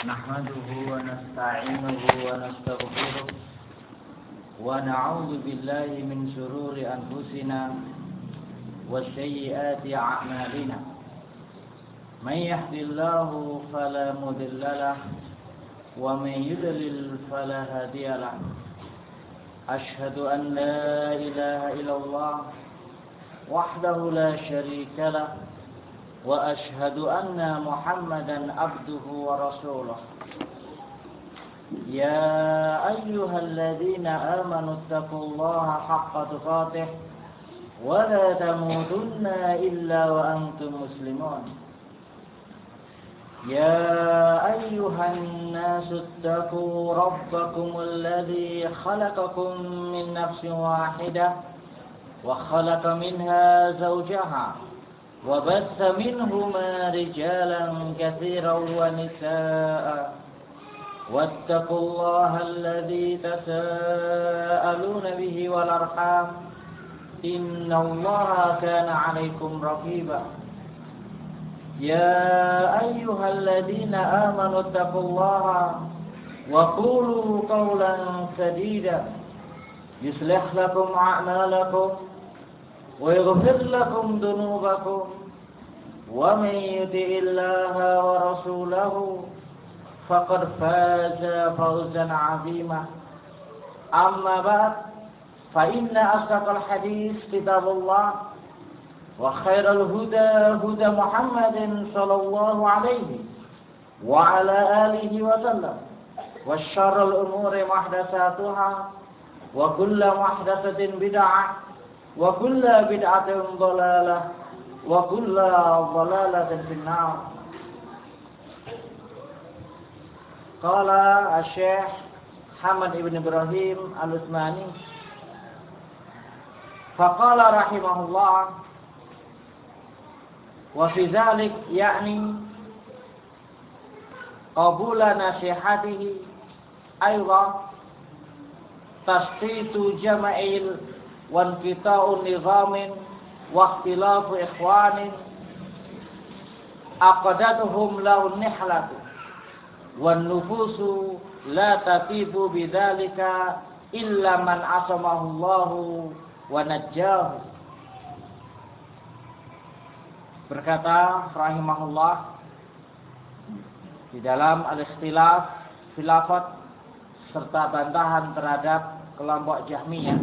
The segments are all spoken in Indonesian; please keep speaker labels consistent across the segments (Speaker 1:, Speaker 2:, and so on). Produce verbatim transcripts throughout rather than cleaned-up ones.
Speaker 1: نحمده ونستعينه ونستغفره ونعوذ بالله من شرور أنفسنا وسيئات أعمالنا. من يهد الله فلا مضل له ومن يضلل فلا هادي له. أشهد أن لا إله إلا الله وحده لا شريك له وأشهد أن محمدا عبده ورسوله. يا أيها الذين آمنوا اتقوا الله حق تقاته ولا تموتن إلا وأنتم مسلمون. يا أيها الناس اتقوا ربكم الذي خلقكم من نفس واحدة وخلق منها زوجها وبث منهما رجالا كثيرا ونساء واتقوا الله الذي تساءلون به والأرحام إن الله كان عليكم رقيبا. يا أيها الذين آمنوا اتقوا الله وقولوا قولا سديدا يصلح لكم أعمالكم ويغفر لكم ذنوبكم ومن يطع الله ورسوله فقد فاز فوزا عظيما. أما بعد فإن أصدق الحديث كتاب الله وخير الهدى هدى محمد صلى الله عليه وعلى آله وسلم وشر الأمور محدثاتها وكل محدثة بدعة وكل بدعة ضلالة وكل ضلالة في النار. قال الشيخ حمد بن إبراهيم العثماني فقال رحمه الله وفي ذلك يعني قبول نصيحته أيضا تشتيت جمع وانقطاع نظام واختلاف إخوان عقدتهم له النحلة والنفوس لا تطيب بذلك إلا من عصمه الله ونجاه. Berkata rahimahullah di dalam al-ikhtilaf khilafat serta bantahan terhadap kelompok Jahmiyah,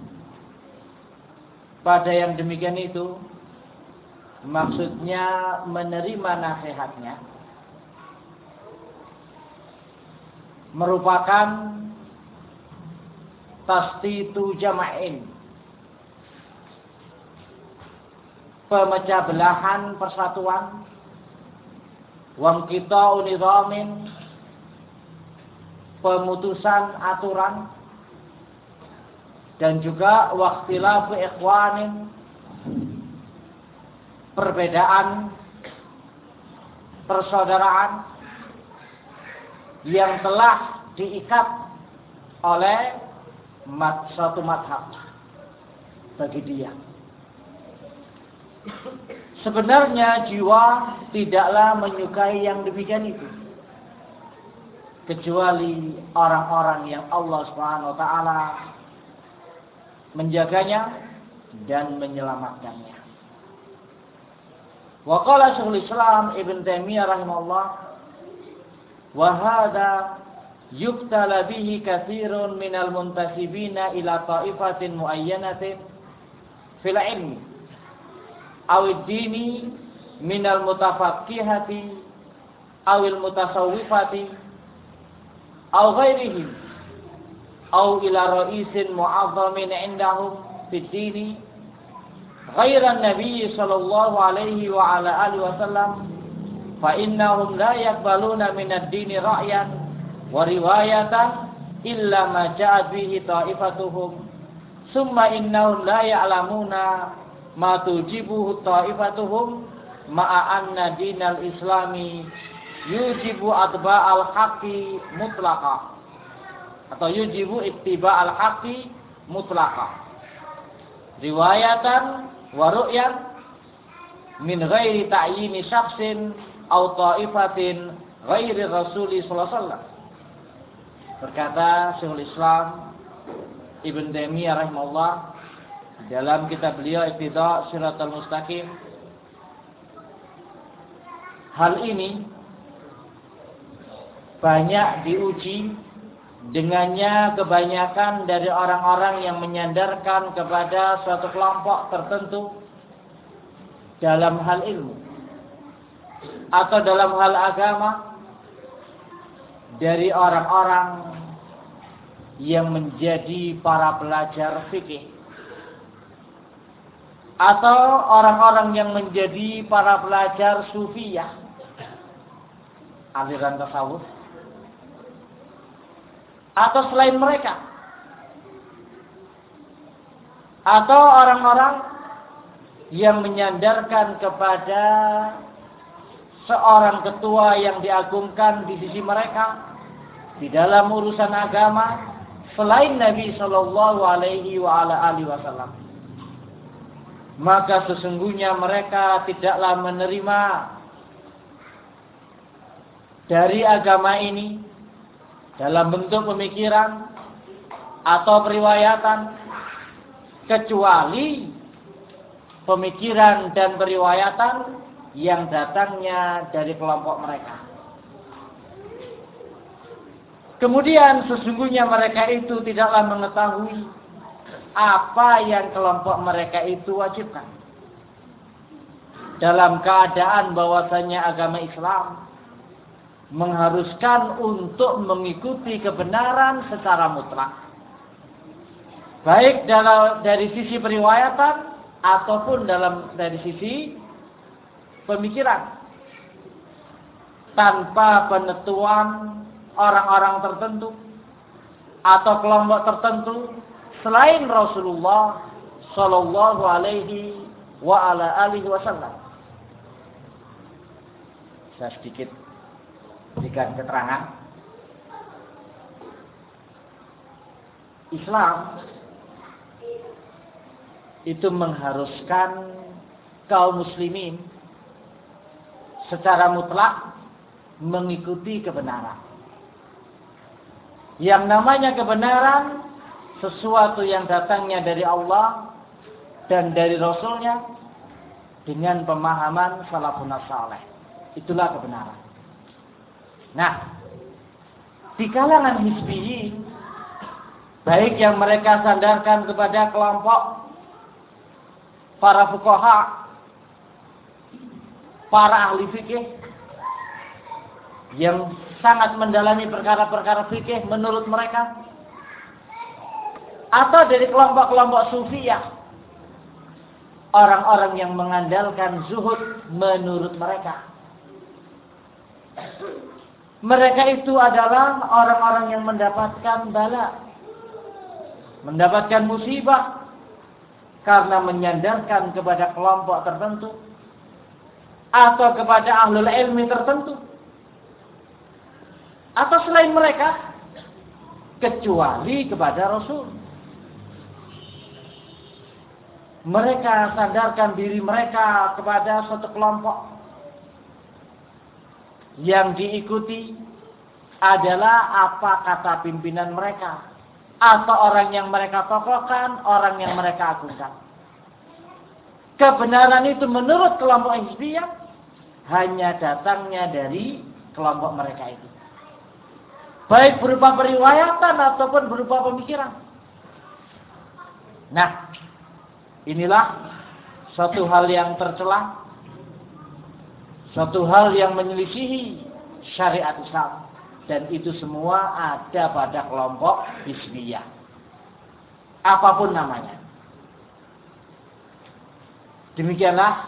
Speaker 1: pada yang demikian itu maksudnya menerima nasihatnya merupakan tasditu jama'in, pemecah belahan persatuan, wangkita'u nidhamin, pemutusan aturan, dan juga wakhtilafu ikhwanin, perbedaan persaudaraan yang telah diikat oleh mat, suatu madhab bagi dia. Sebenarnya jiwa tidaklah menyukai yang demikian itu, kecuali orang-orang yang Allah Subhanahu wa taala menjaganya dan menyelamatkannya. Wa qala Syekhul Islam Ibn Taimiyah rahimahullah wa hadza yuqtala bihi katsirun minal muntasibina ila ta'ifatin muayyanatin fil ilmi aw ad-dini minal mutafaqqihati aw al mutasawwifati aw ghairihim aw ila ra'isin mu'azzamin indahum fid dini ghairan nabiy sallallahu alaihi wa ala alihi wasallam fa innahum la yaqbaluna min ad-dini ra'yan wa riwayatan illa ma ja'at bihi ta'ifatuhum summa innahum la ya'lamuna ma tujibuhu ta'ifatuhum ma'a anna dinal islami yujibu atba'al haqqi mutlaqah atau yujibu ittiba al-haqqi mutlaqah riwayatan wa ru'yan min ghairi ta'yini syakhsin aw ta'ifatin ghairi Rasulullah sallallahu alaihi wasallam. Berkata Syekhul Islam Ibn Taimiyah rahimahullah dalam kitab beliau Iqtida' Shiratal Mustaqim, hal ini banyak diuji dengannya kebanyakan dari orang-orang yang menyandarkan kepada suatu kelompok tertentu dalam hal ilmu atau dalam hal agama, dari orang-orang yang menjadi para pelajar fikih atau orang-orang yang menjadi para pelajar sufiyah, aliran tasawuf, atau selain mereka, atau orang-orang yang menyandarkan kepada seorang ketua yang diagungkan di sisi mereka di dalam urusan agama selain Nabi Shallallahu Alaihi Wasallam. Maka sesungguhnya mereka tidaklah menerima dari agama ini dalam bentuk pemikiran atau periwayatan, kecuali pemikiran dan periwayatan yang datangnya dari kelompok mereka. Kemudian sesungguhnya mereka itu tidaklah mengetahui apa yang kelompok mereka itu wajibkan, dalam keadaan bahwasanya agama Islam mengharuskan untuk mengikuti kebenaran secara mutlak, baik dalam dari sisi periwayatan ataupun dalam dari sisi pemikiran, tanpa penentuan orang-orang tertentu atau kelompok tertentu selain Rasulullah Shallallahu Alaihi wa ala alihi Wasallam. Saya sedikit berikan keterangan. Islam itu mengharuskan kaum muslimin secara mutlak mengikuti kebenaran. Yang namanya kebenaran sesuatu yang datangnya dari Allah dan dari Rasulnya dengan pemahaman salafun saleh. Itulah kebenaran. Nah, di kalangan hizbiyin, baik yang mereka sandarkan kepada kelompok para fuqaha, para ahli fikih yang sangat mendalami perkara-perkara fikih menurut mereka, atau dari kelompok-kelompok sufiyah, orang-orang yang mengandalkan zuhud menurut mereka. Mereka itu adalah orang-orang yang mendapatkan bala, mendapatkan musibah karena menyandarkan kepada kelompok tertentu atau kepada ahlul ilmi tertentu atau selain mereka, kecuali kepada Rasul. Mereka sandarkan diri mereka kepada suatu kelompok yang diikuti adalah apa kata pimpinan mereka atau orang yang mereka tokohkan, orang yang mereka agungkan. Kebenaran itu menurut kelompok hizbiyah hanya datangnya dari kelompok mereka itu, baik berupa periwayatan ataupun berupa pemikiran. Nah, inilah satu hal yang tercela, satu hal yang menyelisihi syariat Islam, dan itu semua ada pada kelompok hizbiyah, apapun namanya. Demikianlah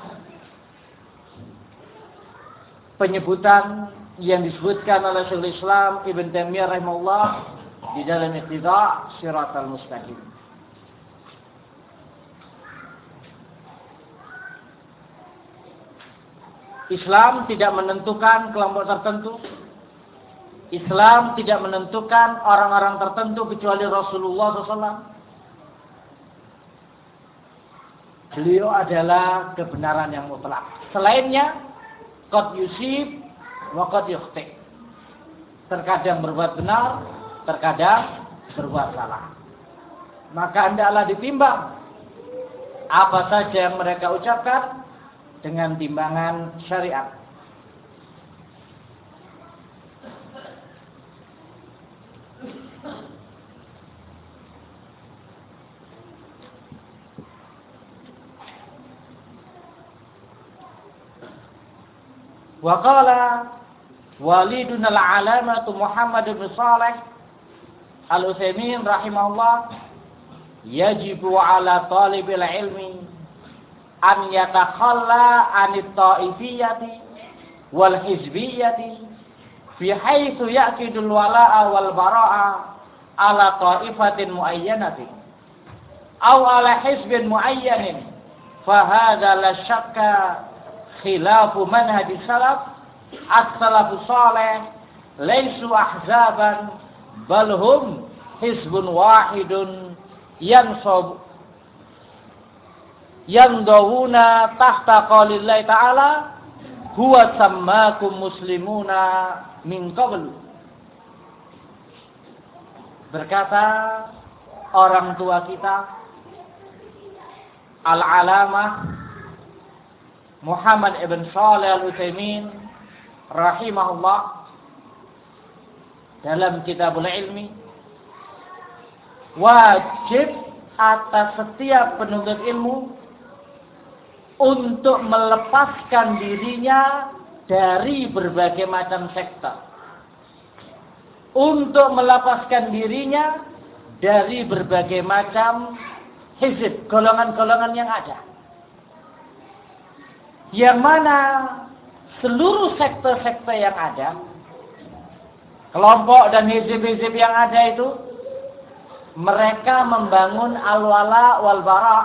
Speaker 1: penyebutan yang disebutkan oleh Syekhul Islam Ibn Taimiyah rahimahullah di dalam Iqtida' Shiratal Mustaqim. Islam tidak menentukan kelompok tertentu. Islam tidak menentukan orang-orang tertentu kecuali Rasulullah shallallahu alaihi wasallam. Beliau adalah kebenaran yang mutlak. Selainnya, qad yusib wa qad yukhti. terkadang berbuat benar, terkadang berbuat salah. Maka hendaklah ditimbang apa saja yang mereka ucapkan dengan timbangan syariat. Wa qala waliduna al-alamatu Muhammad bin Shalih Al-Utsaimin rahimahullah, yajibu ala talibil ilmi an yatakhalla anit ta'ifiyyati wal hizbiyyati fi haitsu ya'kidul wala'a wal bara'a ala ta'ifatin muayyanatin aw ala hizbin muayyanin fa hadza la syakka khilafu manhaj salaf as-salafus salih laisu ahzaban bal hum hizbun wahidun yansab yandawuna tahta qaulillahi ta'ala huwa sammakum muslimuna min qablu. Berkata orang tua kita Al-Alamah Muhammad ibn Shalih Al-Utsaimin rahimahullah dalam Kitabul Ilmi, wajib atas setiap penuntut ilmu untuk melepaskan dirinya dari berbagai macam sekte, untuk melepaskan dirinya dari berbagai macam hizib, golongan-golongan yang ada, yang mana seluruh sekte-sekte yang ada, kelompok dan hizib-hizib yang ada itu, mereka membangun al-wala wal bara,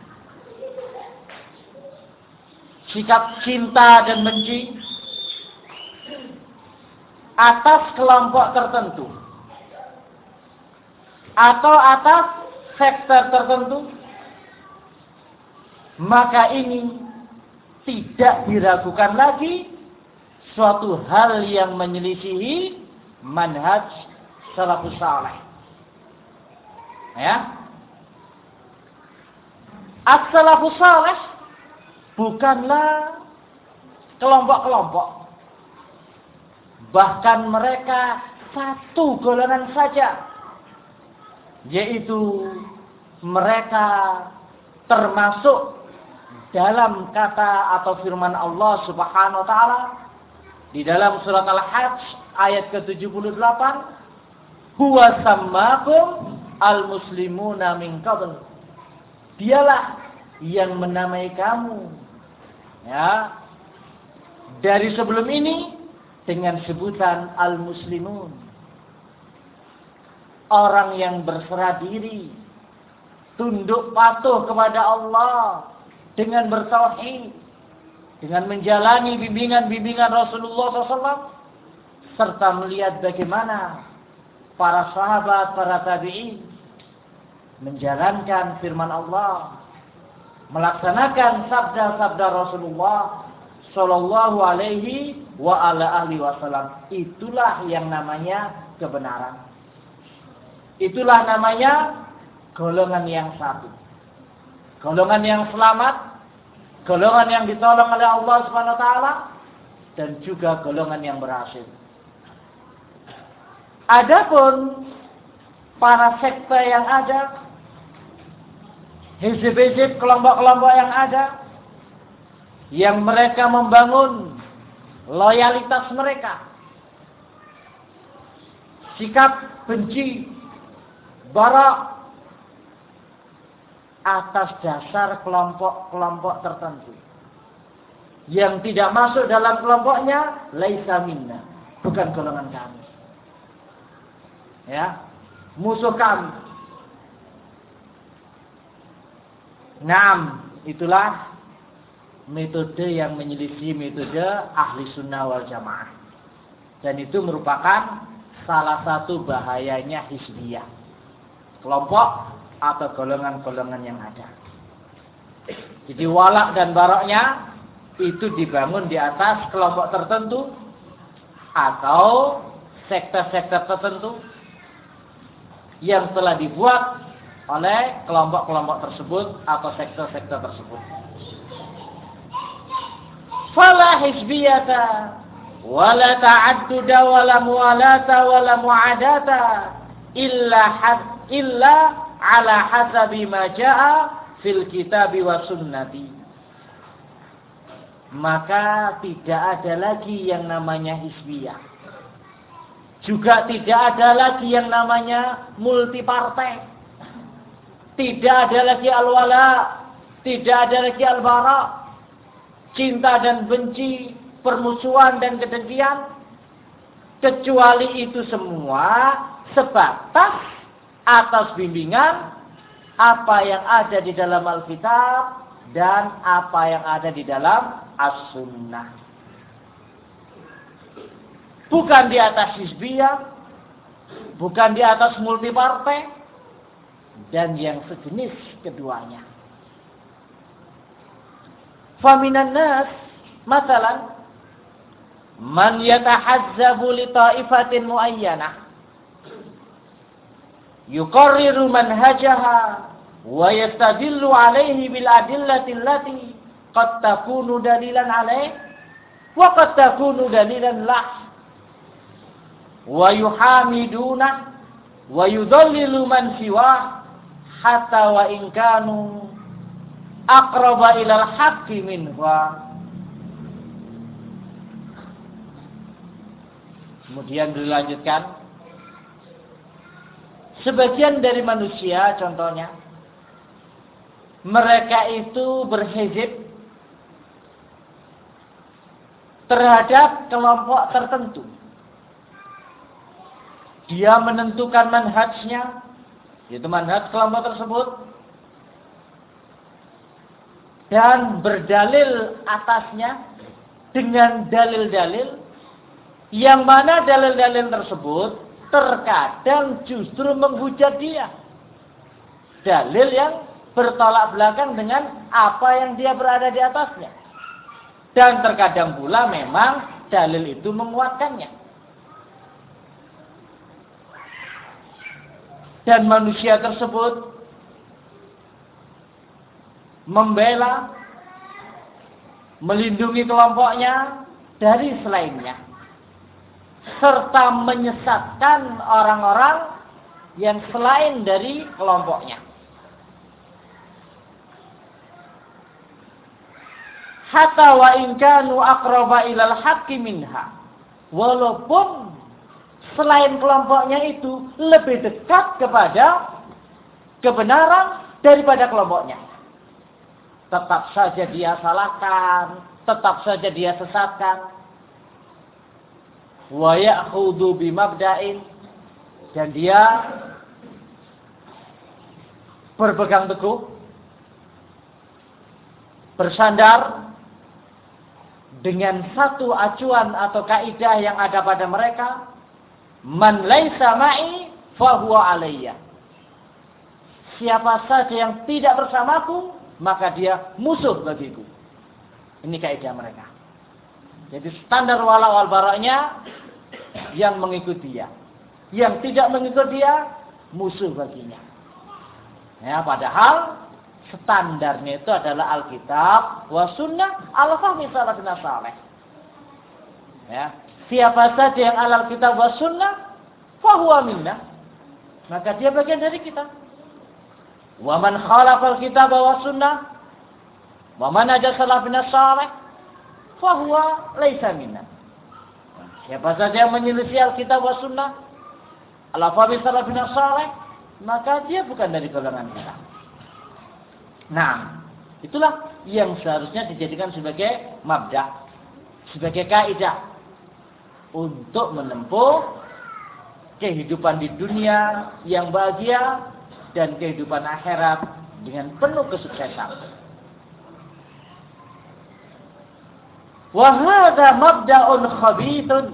Speaker 1: sikap cinta dan benci atas kelompok tertentu atau atas sekte tertentu. Maka ini tidak diragukan lagi suatu hal yang menyelisihi manhaj salafus salih. Ya, as-salafus salih bukanlah kelompok-kelompok, bahkan mereka satu golongan saja, yaitu mereka termasuk dalam kata atau firman Allah Subhanahu wa taala di dalam surat Al-Hajj ayat ke tujuh puluh delapan, huwa sammakum al-muslimuna min qabl. Dialah yang menamai kamu, ya, dari sebelum ini dengan sebutan al-muslimun, orang yang berserah diri, tunduk patuh kepada Allah dengan bertauhid, dengan menjalani bimbingan-bimbingan Rasulullah shallallahu alaihi wasallam, serta melihat bagaimana para sahabat, para tabi'in menjalankan firman Allah, melaksanakan sabda-sabda Rasulullah Shallallahu Alaihi wa ala ahli wasallam. Itulah yang namanya kebenaran. Itulah namanya golongan yang satu, golongan yang selamat, golongan yang ditolong oleh Allah Subhanahu Wa Taala, dan juga golongan yang berhasil. Adapun para sekte yang ada, hizib-hizib, kelompok-kelompok yang ada, yang mereka membangun loyalitas mereka, sikap benci, bara, atas dasar kelompok-kelompok tertentu, yang tidak masuk dalam kelompoknya, laisa minna, bukan golongan kami, ya, musuh kami. Naam, itulah metode yang menyelisih metode ahli sunnah wal jamaah. Dan itu merupakan salah satu bahayanya hizbiyah, kelompok atau golongan-golongan yang ada. Jadi walak dan baroknya itu dibangun di atas kelompok tertentu atau sekte-sekte tertentu yang telah dibuat oleh kelompok-kelompok tersebut atau sekte-sekte tersebut. Fala hizbiyata wala ta'adduda wala muwalata wala mu'adata illa had illa ala hasabi ma jaa fil kitabi wa sunnati. Maka tidak ada lagi yang namanya hizbiyah. Juga tidak ada lagi yang namanya multipartai. Tidak ada lagi al-wala, tidak ada lagi al-bara, cinta dan benci, permusuhan dan kedengkian. Kecuali itu semua sebatas atas bimbingan apa yang ada di dalam Alkitab dan apa yang ada di dalam As-Sunnah. Bukan di atas hizbiyah, bukan di atas multipartai, dan yang sejenis keduanya. Faminan nas, masalan, man yatahazzabu li ta'ifatin muayyanah, yuqarriru manhajaha, wa yastadillu alaihi bil adillati allati qad takunu dalilan alaih, wa qad takunu dalilan lah, wa yuhamiduna wa yudallilu man siwa hatta wa in kanu aqraba ilal haqqi minha. Kemudian dilanjutkan, sebagian dari manusia contohnya mereka itu berhizib terhadap kelompok tertentu. Dia menentukan manhajnya, yaitu manhaj kelompok tersebut, dan berdalil atasnya dengan dalil-dalil yang mana dalil-dalil tersebut terkadang justru menghujat dia. Dalil yang bertolak belakang dengan apa yang dia berada di atasnya. Dan terkadang pula memang dalil itu menguatkannya. Dan manusia tersebut membela, melindungi kelompoknya dari selainnya, serta menyesatkan orang-orang yang selain dari kelompoknya. Hatta wa in kanu aqraba ilal haqqi minha, walaupun selain kelompoknya itu lebih dekat kepada kebenaran daripada kelompoknya, tetap saja dia salahkan, tetap saja dia sesatkan. Wa ya'khudhu bimabda'in, dan dia berpegang teguh, bersandar dengan satu acuan atau kaidah yang ada pada mereka. Man laisa ma'i fahuwa alayya. Siapa saja yang tidak bersamaku, maka dia musuh bagiku. Ini kaidah mereka. Jadi standar wala wal baraknya yang mengikuti dia. Yang tidak mengikuti dia, musuh baginya. Ya, padahal standarnya itu adalah Alkitab wa sunnah ala fahmi salafin saleh. Ya. Siapa saja yang alal kitab wa sunnah fahuwa minna, maka dia bagian dari kita. Wa man khalafal kitab wa sunnah wa man aja salafin saleh fahuwa laisa minna. Siapa saja yang menyelisih Alkitab wa sunnah ala fahmi salafin saleh, maka dia bukan dari golongan kita. Nah, itulah yang seharusnya dijadikan sebagai mabda, sebagai kaidah untuk menempuh kehidupan di dunia yang bahagia dan kehidupan akhirat dengan penuh kesuksesan. Wa hadza mabda'un khabithun.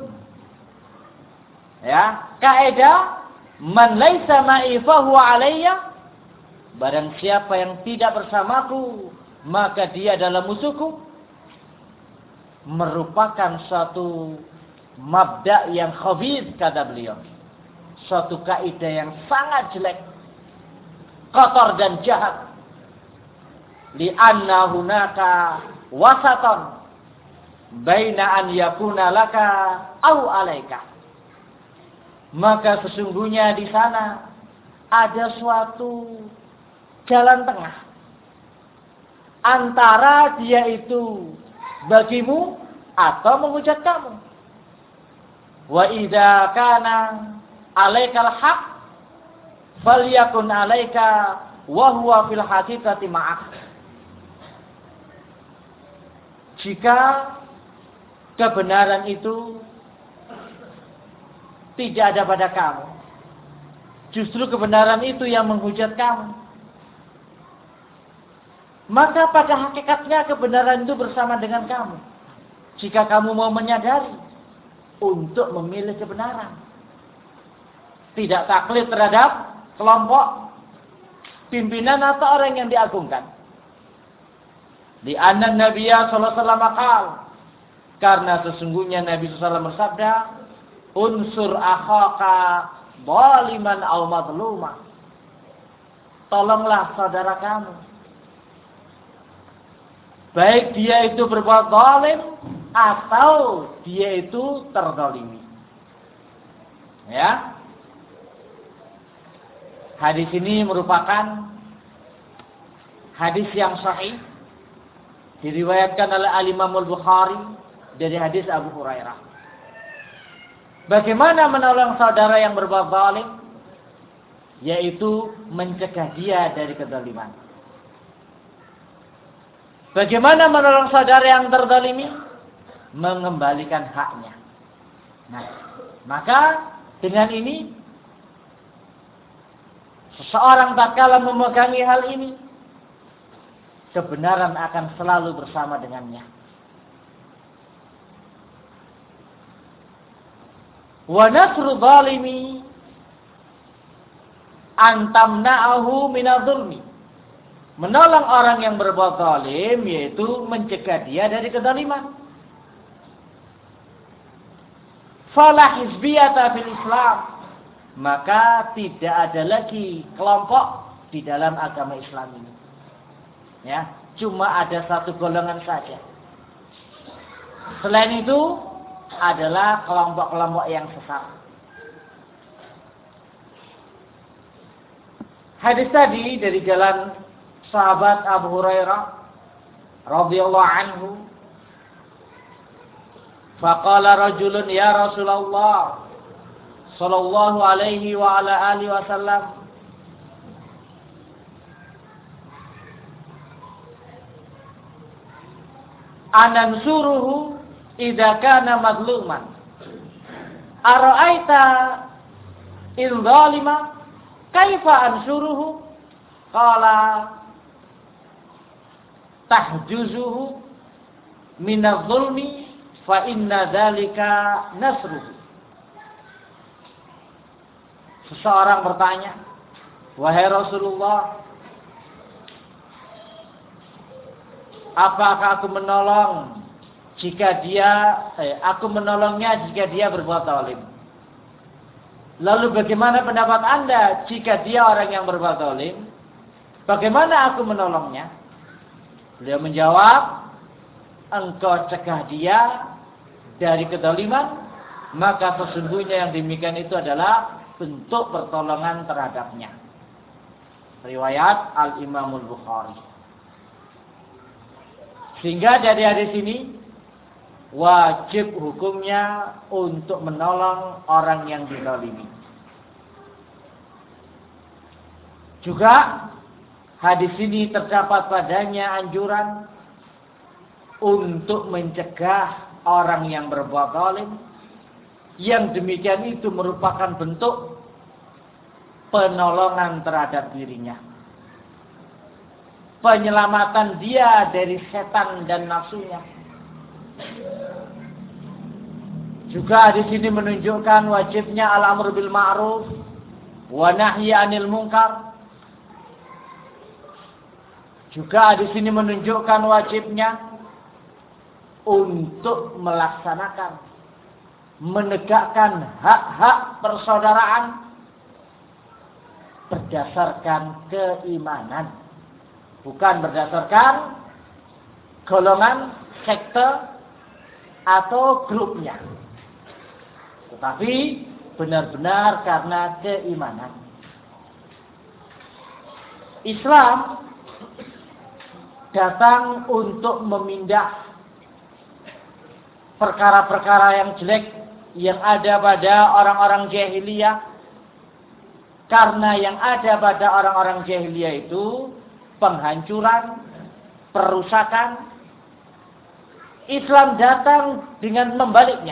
Speaker 1: Ya, kaidah man laisa ma'i fahuwa alayya. Barang siapa yang tidak bersamaku, maka dia adalah musuhku. Merupakan suatu mabda yang khabith, kata beliau. Suatu kaidah yang sangat jelek, kotor dan jahat. Li'anna hunaka wasatan baina an yakuna laka au alaika. Maka sesungguhnya di sana ada suatu jalan tengah antara dia itu bagimu atau menghujat kamu. Wa idza kana alaikal haq falyakun alaika wa huwa fil haqiqati ma'ak. Jika kebenaran itu tidak ada pada kamu, justru kebenaran itu yang menghujat kamu, maka pada hakikatnya kebenaran itu bersama dengan kamu. Jika kamu mau menyadari untuk memilih kebenaran, tidak taklid terhadap kelompok, pimpinan atau orang yang diagungkan. Di anna Nabiya sallallahu alaihi wasallam qaal, karena sesungguhnya Nabi sallallahu alaihi wasallam bersabda, unsur akhaka zaliman aw madluma. Tolonglah saudara kamu, baik dia itu berbuat zalim atau dia itu terzalimi. Ya. Hadis ini merupakan hadis yang sahih, diriwayatkan oleh Al-Imam Al-Bukhari dari hadis Abu Hurairah. Bagaimana menolong saudara yang berbuat zalim? Yaitu mencegah dia dari kezaliman. Bagaimana menolong saudara yang terzalimi? Mengembalikan haknya. Nah, maka dengan ini seseorang tatkala memegangi hal ini, kebenaran akan selalu bersama dengannya. Wa nasru zalimi antamna'ahu minadh-dhulmi. Menolong orang yang berbuat zalim yaitu mencegah dia dari kezaliman. Fala hizbiyata fil Islam. Maka tidak ada lagi kelompok di dalam agama Islam ini. Ya, cuma ada satu golongan saja. Selain itu adalah kelompok-kelompok yang sesat. Hadis tadi dari jalan sahabat Abu Hurairah radhiyallahu anhu, faqala rajulun ya Rasulullah sallallahu alaihi wa ala alihi wasallam, anansuruhu idza kana madluman, ara'aita in zalima kaifa ansuruhu? Qala tahjuzuhu minadh-dhulmi fa inna dzalika nasruhu. Seseorang bertanya, wahai Rasulullah, apakah aku menolong jika dia, eh, aku menolongnya jika dia berbuat zalim? Lalu bagaimana pendapat Anda jika dia orang yang berbuat zalim? Bagaimana aku menolongnya? Beliau menjawab, engkau cegah dia dari kezaliman, maka sesungguhnya yang demikian itu adalah bentuk pertolongan terhadapnya. Riwayat Al-Imam Al-Bukhari. Sehingga dari hadis ini wajib hukumnya untuk menolong orang yang dizalimi. Juga hadis ini terdapat padanya anjuran untuk mencegah orang yang berbuat zalim. Yang demikian itu merupakan bentuk penolongan terhadap dirinya. Penyelamatan dia dari setan dan nafsunya. Juga di sini menunjukkan wajibnya al-amru bil ma'ruf wa nahyi 'anil munkar. Juga di sini menunjukkan wajibnya untuk melaksanakan menegakkan hak-hak persaudaraan berdasarkan keimanan, bukan berdasarkan golongan, sekte, atau grupnya, tetapi benar-benar karena keimanan. Islam datang untuk memindah perkara-perkara yang jelek yang ada pada orang-orang jahiliyah, karena yang ada pada orang-orang jahiliyah itu penghancuran, perusakan. Islam datang dengan membaliknya,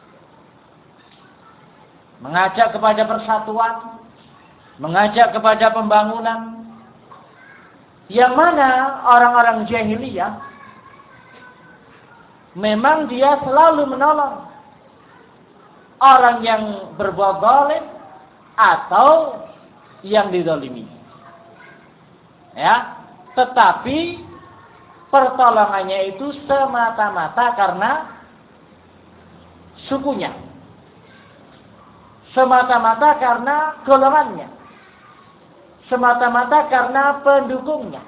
Speaker 1: mengajak kepada persatuan, mengajak kepada pembangunan. Yang mana orang-orang jahiliyah memang dia selalu menolong orang yang berbuat zalim atau yang dizalimi. Ya, tetapi pertolongannya itu semata-mata karena sukunya, semata-mata karena golongannya, semata-mata karena pendukungnya.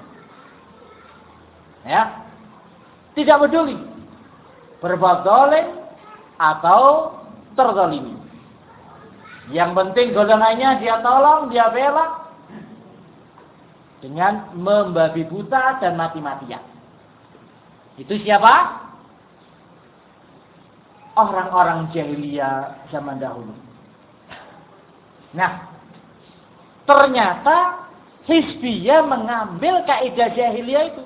Speaker 1: Ya, tidak peduli berbuat zalim atau terzalimi. Yang penting golongannya dia tolong, dia bela dengan membabi buta dan mati-matian. Itu siapa? Orang-orang jahiliyah zaman dahulu. Nah, ternyata Hizbiyah mengambil kaidah jahiliyah itu.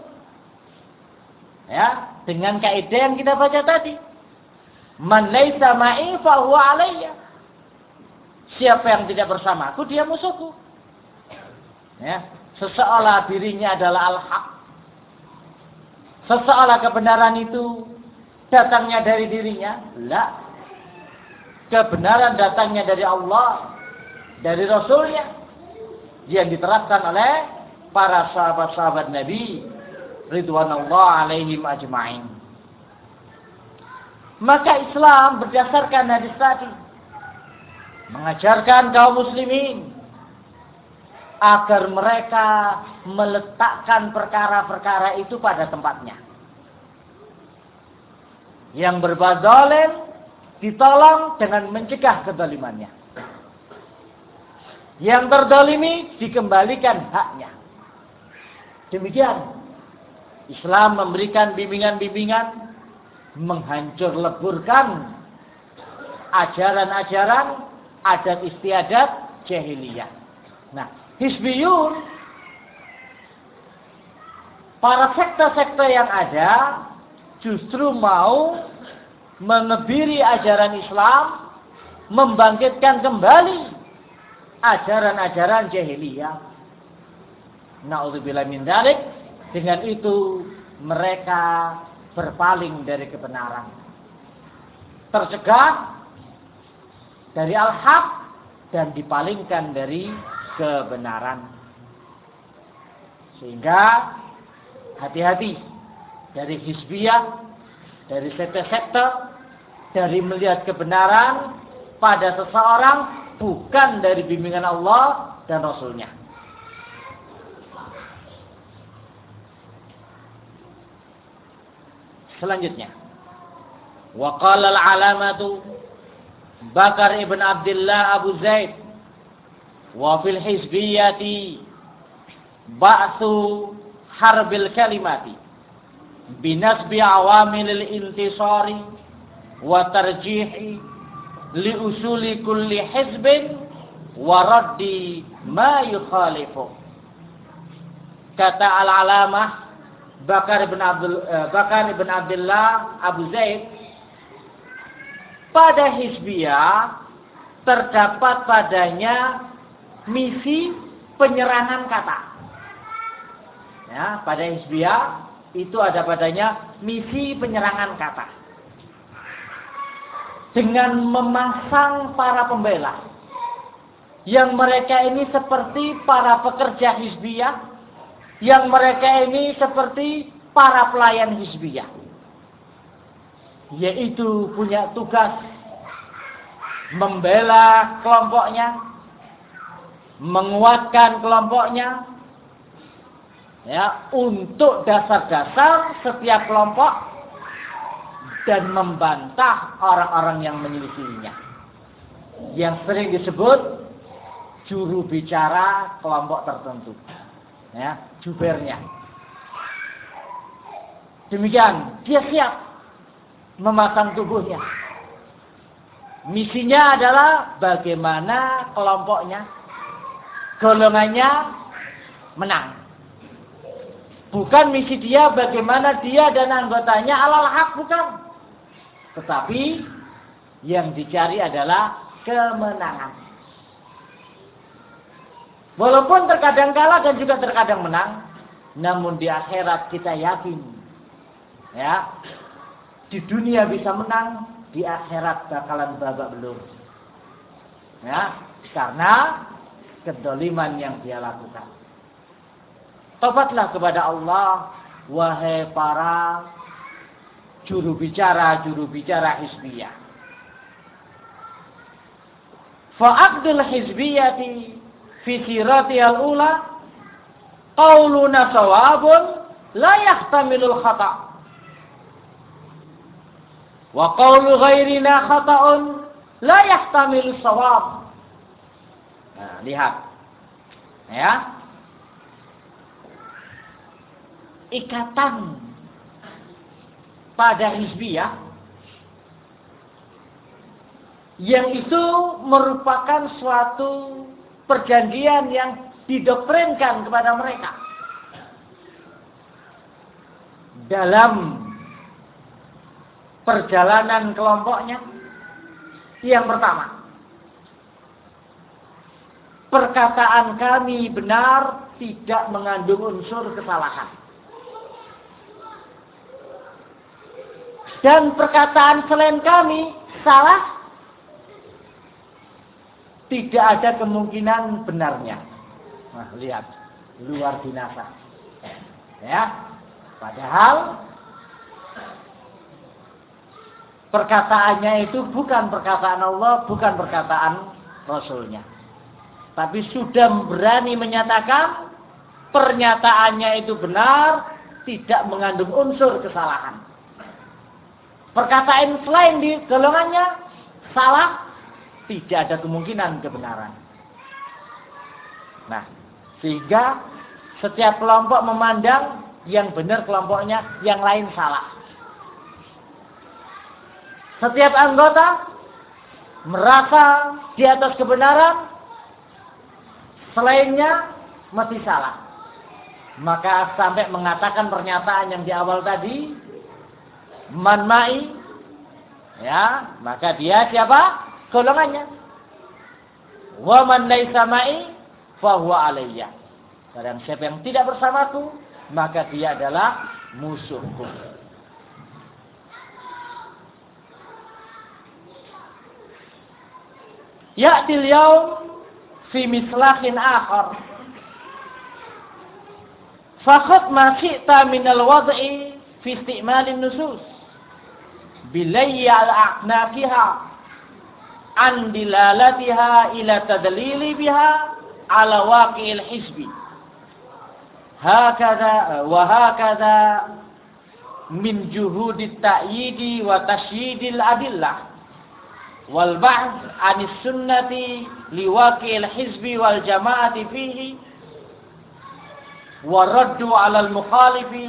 Speaker 1: Ya, dengan kaidah yang kita baca tadi. Man laisa ma'i fa huwa alayya. Siapa yang tidak bersamaku, dia musuhku. Ya, seseolah dirinya adalah al-haq. Seseolah kebenaran itu datangnya dari dirinya. La. Kebenaran datangnya dari Allah, dari Rasulnya, yang diterapkan oleh para sahabat-sahabat Nabi ridwanullah alaihim ajma'in. Maka Islam berdasarkan hadis tadi mengajarkan kaum muslimin agar mereka meletakkan perkara-perkara itu pada tempatnya. Yang berbuat zalim ditolong dengan mencegah kezalimannya. Yang terzalimi dikembalikan haknya. Demikian Islam memberikan bimbingan-bimbingan, menghancur leburkan ajaran-ajaran adat istiadat jahiliyah. Nah, Hizbiyun, para sekte-sekte yang ada justru mau mengebiri ajaran Islam, membangkitkan kembali ajaran-ajaran jahiliyah. Na'udzubillah min dzalik. Dengan itu mereka berpaling dari kebenaran, tercegah dari al-haq dan dipalingkan dari kebenaran. Sehingga hati-hati dari hizbiyah, dari sekte-sekte, dari melihat kebenaran pada seseorang bukan dari bimbingan Allah dan Rasulnya. Selanjutnya, wa qala al-alamatu Bakar ibn Abdullah Abu Zaid wa fil hizbiyati ba'su harbil kalimati binasbi awamilil intisari wa tarjihi li usuli kulli hizbin wa raddi ma yukhalifu. Kata al-alamah Bakar ibn Abdul uh, Bakar ibn Abdullah Abu Zaid, pada hizbiyah terdapat padanya misi penyerangan kata. Ya, pada hizbiyah itu ada padanya misi penyerangan kata. Dengan memasang para pembela yang mereka ini seperti para pekerja hizbiyah, yang mereka ini seperti para pelayan hizbiyah, yaitu punya tugas membela kelompoknya, menguatkan kelompoknya, ya, untuk dasar-dasar setiap kelompok dan membantah orang-orang yang menyelisihinya, yang sering disebut juru bicara kelompok tertentu, ya, jubernya. Demikian, dia siap memasang tubuhnya. Misinya adalah bagaimana kelompoknya, golongannya menang. Bukan misi dia bagaimana dia dan anggotanya alal haq, bukan. Tetapi yang dicari adalah kemenangan. Walaupun terkadang kalah dan juga terkadang menang, namun di akhirat kita yakin, ya, di dunia bisa menang, di akhirat bakalan babak belur. Ya, karena kedoliman yang dia lakukan. Tobatlah kepada Allah, wahai para juru bicara-juru bicara hizbiyah. Fa'aqdul hizbiyati fi sirati al-ula qauluna sawabun la yahtamilul khata'. Wa qawlu ghairina khata'un la yahtamilu shawab. Nah, lihat. Ya. Ikatan pada hizbiyah yang itu merupakan suatu perjanjian yang didoktrinkan kepada mereka dalam perjalanan kelompoknya. Yang pertama, perkataan kami benar, tidak mengandung unsur kesalahan. Dan perkataan selain kami salah, tidak ada kemungkinan benarnya. Nah, lihat, luar binasa. Ya, padahal perkataannya itu bukan perkataan Allah, bukan perkataan Rasulnya. Tapi sudah berani menyatakan pernyataannya itu benar, tidak mengandung unsur kesalahan. Perkataan selain di golongannya salah, tidak ada kemungkinan kebenaran. Nah, sehingga setiap kelompok memandang yang benar kelompoknya, yang lain salah. Setiap anggota merasa di atas kebenaran, selainnya masih salah. Maka sampai mengatakan pernyataan yang di awal tadi, man ma'i, ya, maka dia siapa? Golongannya. Wa man laisa ma'i fa huwa alayya. Barang siapa yang tidak bersamaku, maka dia adalah musuhku. Ya'til yaum fi mislahin akhar. Fakhud ma syi'ta minal wad'i fi isti'malin nusus. Bilayya al-a'nafiha an dilalatiha ila tadlili biha ala waqi'il hizbi. Hakadha wa hakadha min juhudit ta'yidi wa tashyidil adillah wal ba'th anis sunnati liwaqi'il hizbi wal jama'ati fihi wa raddu 'ala al mukhalifi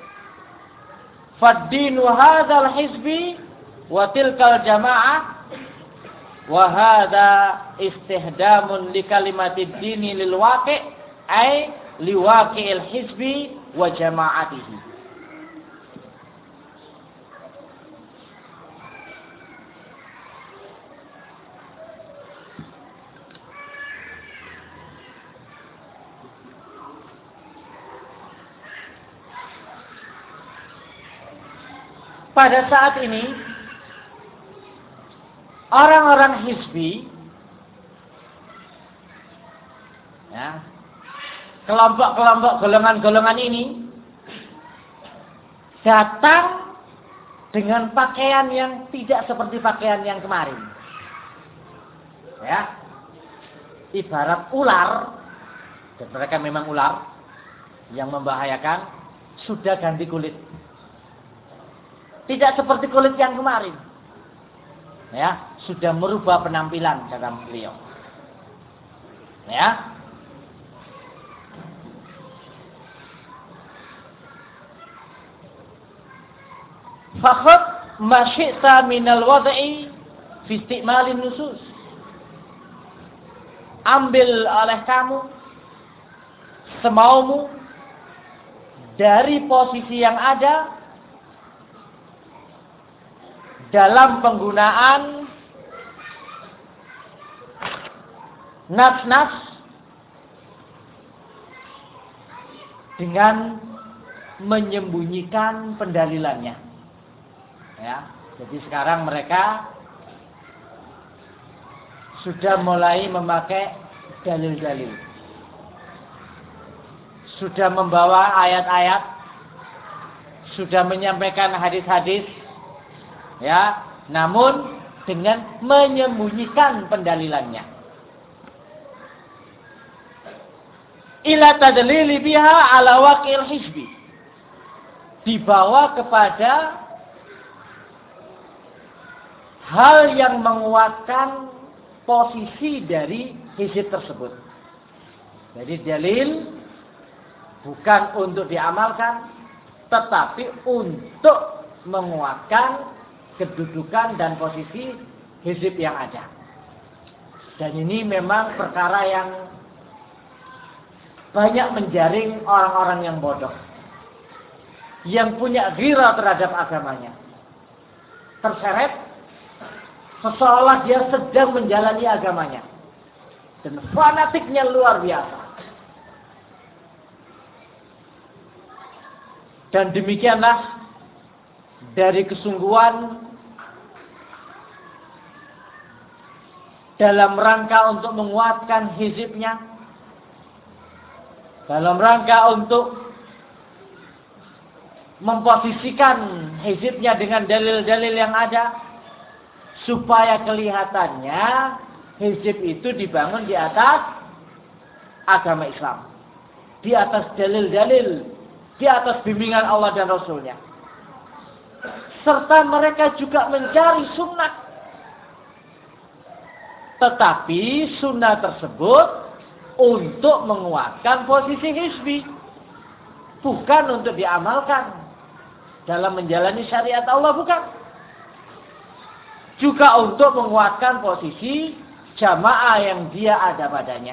Speaker 1: fad-dinu hadzal hizbi wa tilkal jama'ah wa hadza istihdamun li kalimatid dini lil waqi' ay liwaqi'il hizbi wa jama'atihi. Pada saat ini orang-orang hizbi, ya, kelompok-kelompok golongan-golongan ini datang dengan pakaian yang tidak seperti pakaian yang kemarin. Ya. Ibarat ular, dan mereka memang ular yang membahayakan, sudah ganti kulit. Tidak seperti kulit yang kemarin. Ya, sudah merubah penampilan kata beliau. Ya. Fakhud ma syi'ta minal wad'i fi isti'malin nusus. Ambil oleh kamu semaumu dari posisi yang ada dalam penggunaan nas-nas dengan menyembunyikan pendalilannya. Ya, jadi sekarang mereka sudah mulai memakai dalil-dalil. Sudah membawa ayat-ayat, sudah menyampaikan hadis-hadis, ya, namun dengan menyembunyikan pendalilannya. Ila tadlili biha ala waqil hizbi. Dibawa kepada hal yang menguatkan posisi dari hizib tersebut. Jadi dalil bukan untuk diamalkan, tetapi untuk menguatkan kedudukan dan posisi hizib yang ada. Dan ini memang perkara yang banyak menjaring orang-orang yang bodoh, yang punya ghirah terhadap agamanya. Terseret seolah dia sedang menjalani agamanya. Dan fanatiknya luar biasa. Dan demikianlah dari kesungguhan dalam rangka untuk menguatkan hizibnya, dalam rangka untuk memposisikan hizibnya dengan dalil-dalil yang ada, supaya kelihatannya hizib itu dibangun di atas agama Islam, di atas dalil-dalil, di atas bimbingan Allah dan Rasulnya. Serta mereka juga mencari sunnah. Tetapi sunnah tersebut untuk menguatkan posisi hizbi, bukan untuk diamalkan dalam menjalani syariat Allah, bukan. Juga untuk menguatkan posisi jamaah yang dia ada padanya.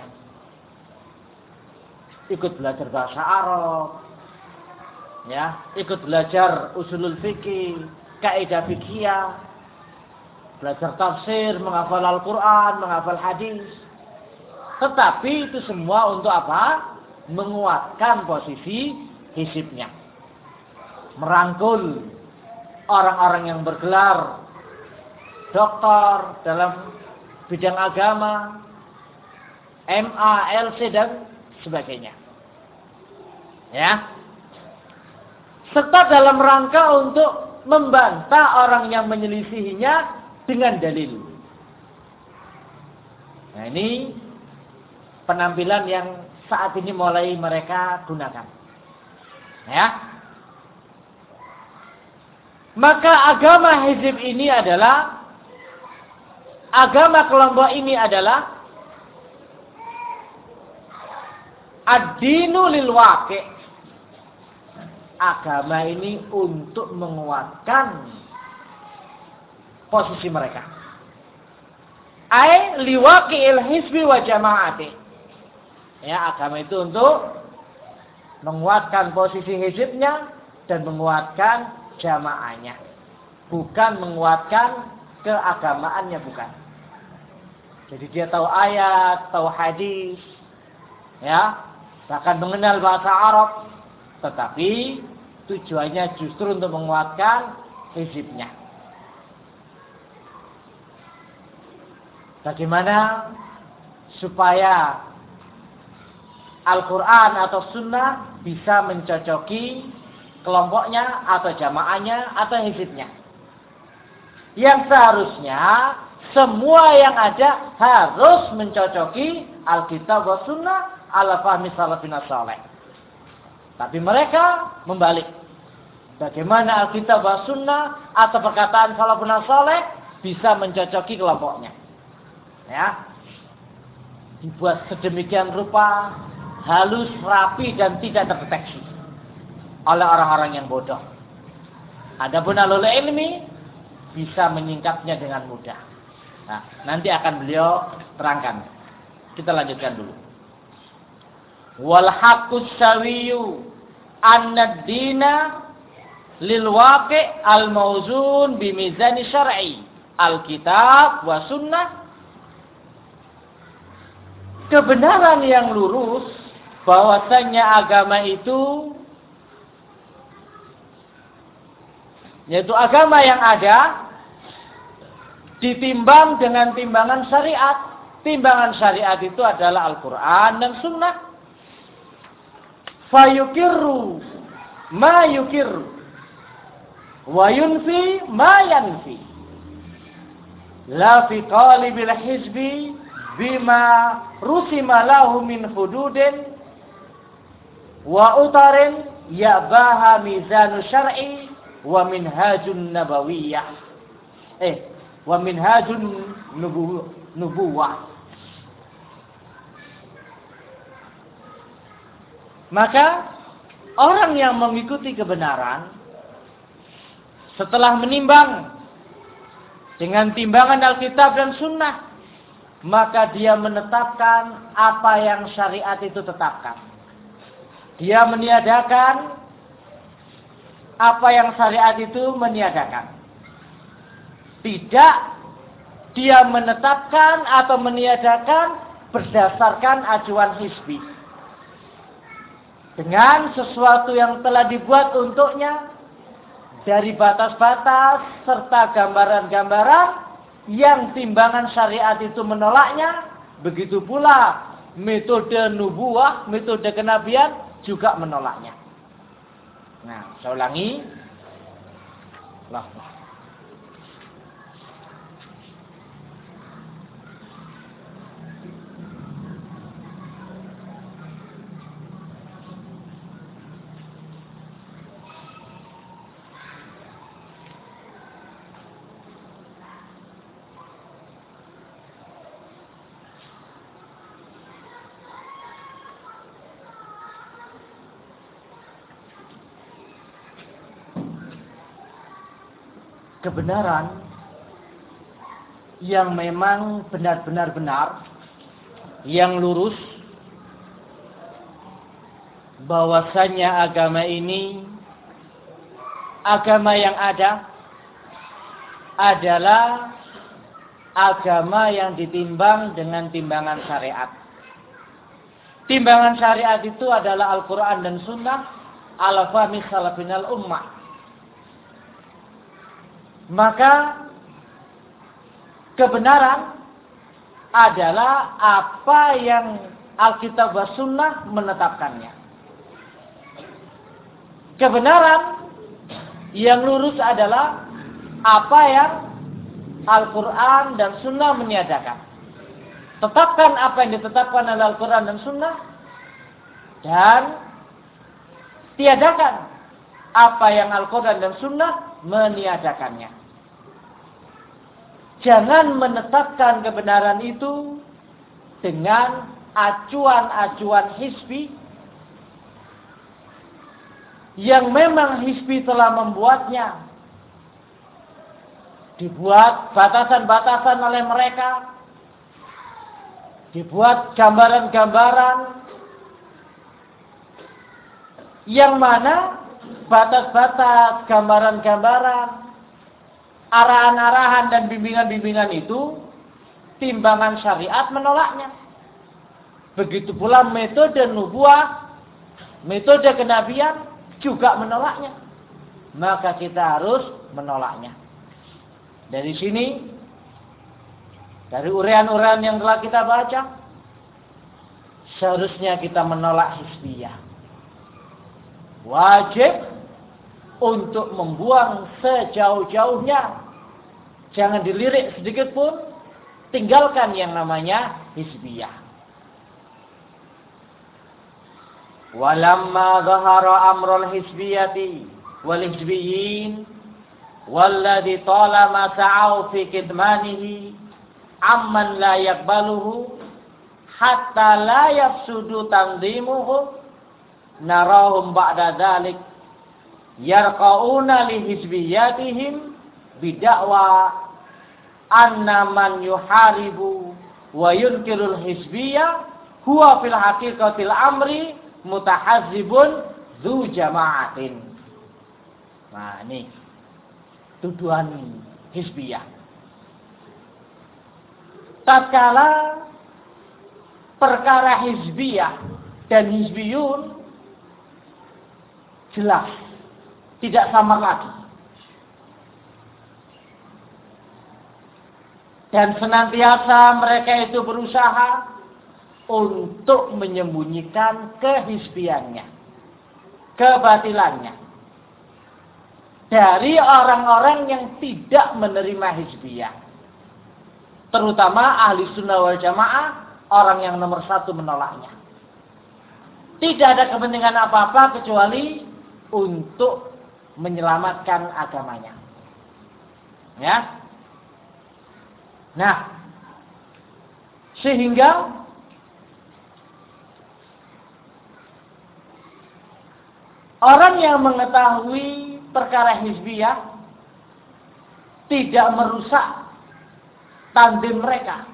Speaker 1: Ikut belajar bahasa Arab, ya, ikut belajar usulul fikih, kaidah fikih, belajar tafsir, menghafal Al-Quran, menghafal hadis. Tetapi itu semua untuk apa? Menguatkan posisi hizibnya. Merangkul orang-orang yang bergelar doktor dalam bidang agama, M A, L C dan sebagainya. Ya. Serta dalam rangka untuk membantah orang yang menyelisihinya dengan dalil. Nah, ini penampilan yang saat ini mulai mereka gunakan. Ya. Maka agama hizib ini adalah, agama kelompok ini adalah ad-dinu lil waqi'. Agama ini untuk menguatkan posisi mereka. Ai liwaqi'il hizbi wa jama'ati. Ya, agama itu untuk menguatkan posisi hizibnya dan menguatkan jamaahnya. Bukan menguatkan keagamaannya, bukan. Jadi dia tahu ayat, tahu hadis, ya, bahkan mengenal bahasa Arab, tetapi tujuannya justru untuk menguatkan hizibnya. Bagaimana supaya Al-Quran atau Sunnah bisa mencocoki kelompoknya atau jamaahnya atau hizibnya. Yang seharusnya semua yang ada harus mencocoki Alkitab wa Sunnah ala fahmi salafin saleh. Tapi mereka membalik. Bagaimana Alkitab wa Sunnah atau perkataan salafun saleh bisa mencocoki kelompoknya. Ya. Dibuat sedemikian rupa, halus, rapi dan tidak terdeteksi oleh orang-orang yang bodoh. Adapun ahlul ilmi bisa menyingkapnya dengan mudah. Nah, nanti akan beliau terangkan. Kita lanjutkan dulu. Wal haqqus sawiyyu anna ad-dina lil waqi' al mawzun bi mizan syar'i al-kitab wa sunnah. Kebenaran yang lurus bahwasanya agama itu, yaitu agama yang ada, ditimbang dengan timbangan syariat. Timbangan syariat itu adalah Al-Quran dan Sunnah. Fayukirru ma yukirru wa yunfi ma yanfi. La fi qalibil hizbi bima rusima lahu min hududin wa utarin ya'baha mizanu syar'i wa minhajun nabawiyah. Eh, wa minhajun nubu, nubuwah. Maka orang yang mengikuti kebenaran setelah menimbang dengan timbangan Alkitab dan Sunnah, maka dia menetapkan apa yang syariat itu tetapkan. Dia meniadakan apa yang syariat itu meniadakan. Tidak dia menetapkan atau meniadakan berdasarkan acuan hizbi. Dengan sesuatu yang telah dibuat untuknya dari batas-batas serta gambaran-gambaran yang timbangan syariat itu menolaknya, begitu pula metode nubuah, metode kenabian juga menolaknya. Nah, saya ulangi. Lah. Kebenaran yang memang benar-benar benar, yang lurus, bahwasanya agama ini, agama yang ada, adalah agama yang ditimbang dengan timbangan syariat. Timbangan syariat itu adalah Al-Quran dan Sunnah ala fahmi salafinal ummah. Maka kebenaran adalah apa yang Alkitab wa Sunnah menetapkannya. Kebenaran yang lurus adalah apa yang Al-Quran dan Sunnah meniadakan. Tetapkan apa yang ditetapkan oleh Al-Quran dan Sunnah, dan tiadakan apa yang Al-Quran dan Sunnah meniadakannya. Jangan menetapkan kebenaran itu dengan acuan-acuan hizbi yang memang hizbi telah membuatnya. Dibuat batasan-batasan oleh mereka, dibuat gambaran-gambaran yang mana batas-batas gambaran-gambaran, arahan-arahan dan bimbingan-bimbingan itu timbangan syariat menolaknya. Begitu pula metode nubuah, metode kenabian juga menolaknya. Maka kita harus menolaknya. Dari sini, dari uraian-uraian yang telah kita baca, seharusnya kita menolak hizbiyah. Wajib untuk membuang sejauh-jauhnya. Jangan dilirik sedikit pun tinggalkan yang namanya hizbiyah. Walamma zahara amrul hizbiyati wal hizbiyyin walladhi talama sa'au fi kidmanihi amman la yakbaluhu hatta la yafsudu tanzimuhu narahum ba'da dhalik yarqauna li hizbiyatihim bida'wa anna man yuharibu wa yunkirul hizbiyah huwa fil haqiqatil amri mutahazzibun dzu jama'atin. Nah, ini tuduhan hizbiyah. Tatkala perkara hizbiyah dan hizbiyun jelas tidak samar lagi. Dan senantiasa mereka itu berusaha untuk menyembunyikan kehizbiannya, kebatilannya dari orang-orang yang tidak menerima hizbiyah. Terutama ahli sunnah wal jamaah, orang yang nomor satu menolaknya. Tidak ada kepentingan apa-apa kecuali untuk menyelamatkan agamanya. Ya. Nah, sehingga orang yang mengetahui perkara hizbiyah tidak merusak tandim mereka.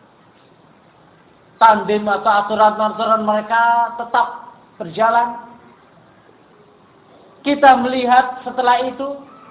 Speaker 1: Tandim atau aturan-aturan mereka tetap berjalan. Kita melihat setelah itu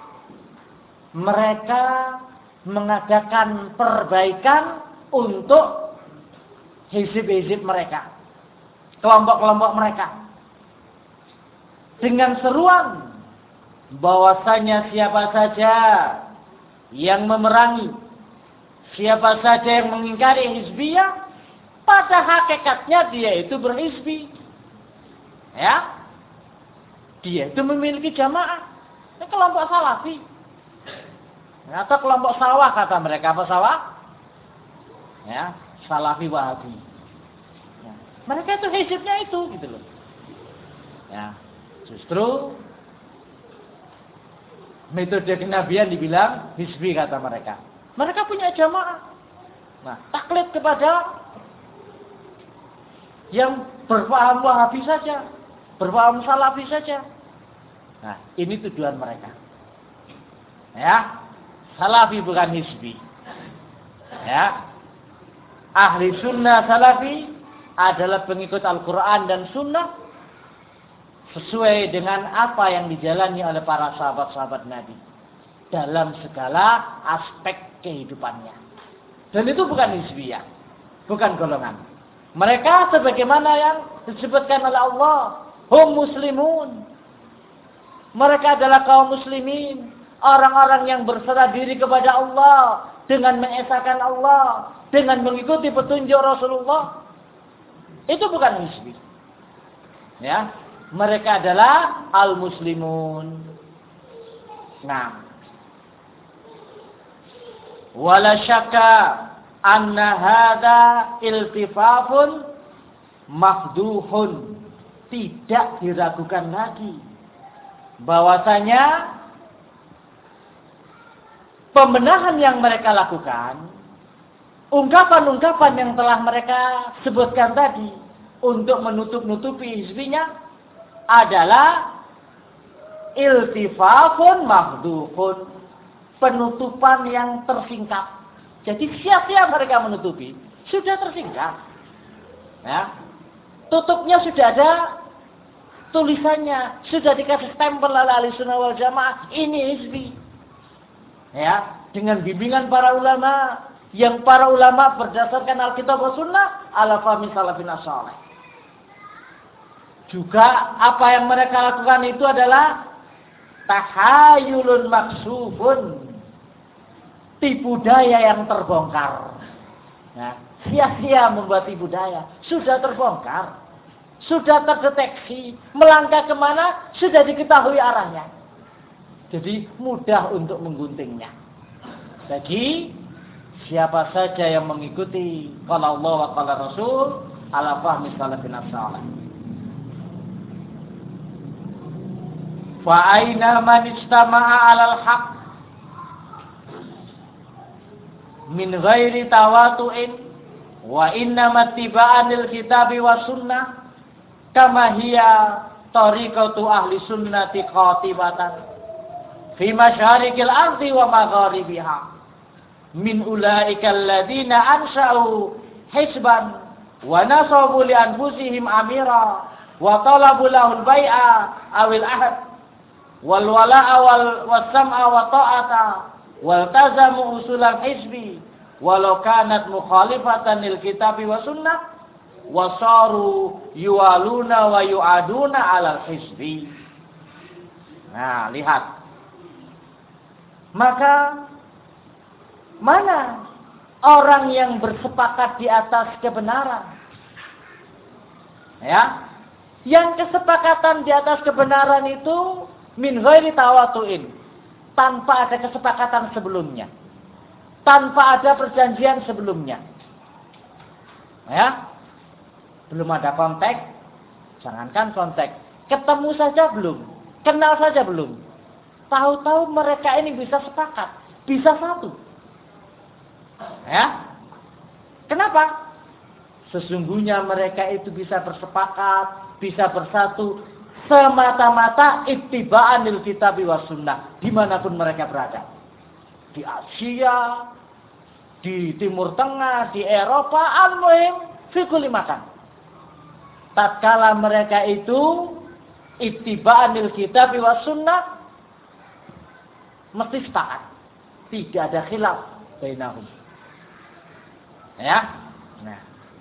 Speaker 1: mereka mengadakan perbaikan untuk hizib-hizib mereka, kelompok-kelompok mereka, dengan seruan bahwasanya siapa saja yang memerangi, siapa saja yang mengingkari hizbiyah, pada hakikatnya dia itu berhizbi. Ya, dia itu memiliki jamaah. Ini kelompok salafi. Atau kelompok sawah kata mereka, apa sawah? Ya, salafi wahabi. Ya, mereka itu hizibnya itu gitu loh. Ya, justru metode kenabian dibilang hizbi kata mereka. Mereka punya jamaah. Nah, taklid kepada yang berpaham wahabi saja, berpaham salafi saja. Nah, ini tuduhan mereka. Ya, salafi bukan hizbi. Ya, ahli sunnah salafi adalah pengikut Al-Quran dan sunnah sesuai dengan apa yang dijalani oleh para sahabat-sahabat Nabi dalam segala aspek kehidupannya. Dan itu bukan hizbiyah, bukan golongan. Mereka sebagaimana yang disebutkan oleh Allah, hum muslimun. Mereka adalah kaum muslimin, orang-orang yang berserah diri kepada Allah dengan mengesahkan Allah, dengan mengikuti petunjuk Rasulullah. Itu bukan hizbi. Ya, mereka adalah al-muslimun. Nah, wala syakka anna hadza iltifafun mafduhun. Tidak diragukan lagi bahwasanya pembenahan yang mereka lakukan, ungkapan-ungkapan yang telah mereka sebutkan tadi untuk menutup-nutupi hizbinya adalah iltifafun mafduhun, penutupan yang tersingkap. Jadi sia-sia mereka menutupi, sudah tersingkap. Ya. Tutupnya sudah ada tulisannya, sudah dikasih stempel oleh ahli sunnah wal jamaah, ini hizbi. Ya, dengan bimbingan para ulama, yang para ulama berdasarkan Alkitab wa Sunnah ala fahmi salafin as-salih. Juga apa yang mereka lakukan itu adalah tahayulun maksufun, tipu daya yang terbongkar. Nah, sia-sia membuat tipu daya, sudah terbongkar, sudah terdeteksi, melangkah kemana sudah diketahui arahnya. Jadi mudah untuk mengguntingnya. Bagi siapa saja yang mengikuti qala Allah wa qala Rasul ala fahmi salafin as-salih. Fa aina man istama'a 'alal haqq min ghairi tawatu'in wa innama ittiba'anil kitabi was sunnah kama hiya tariqatu ahli sunnati qatibatan fi masyariqil ardi wa magharibiha min ulaika alladziina ansha'u hisban wa nasabu li anfusihim amira wa talabu lahul bai'a awil ahad wal wala'a wal wasam'a wa ta'ata wal tazamu usulan hizbi walau kanat mukhalifatan lil kitabi wa sunnah wasaru yuwaluna wa yu'aduna 'alal hizbi. Nah, lihat. Maka mana orang yang bersepakat di atas kebenaran? Ya. Yang kesepakatan di atas kebenaran itu min ghairi tawatu'in, tanpa ada kesepakatan sebelumnya. Tanpa ada perjanjian sebelumnya. Ya. Belum ada kontak, jangankan kontak, ketemu saja belum, kenal saja belum. Tahu-tahu mereka ini bisa sepakat, bisa satu. Ya, kenapa? Sesungguhnya mereka itu bisa bersepakat, bisa bersatu semata-mata ittiba'anil kitabi was sunnah, dimanapun mereka berada, di Asia, di Timur Tengah, di Eropa, al-muhim fi kulli makan. Tatkala mereka itu ittiba'anil kitabi was sunnah, mesti sepakat, tidak ada khilaf bainahum. Ya, nah,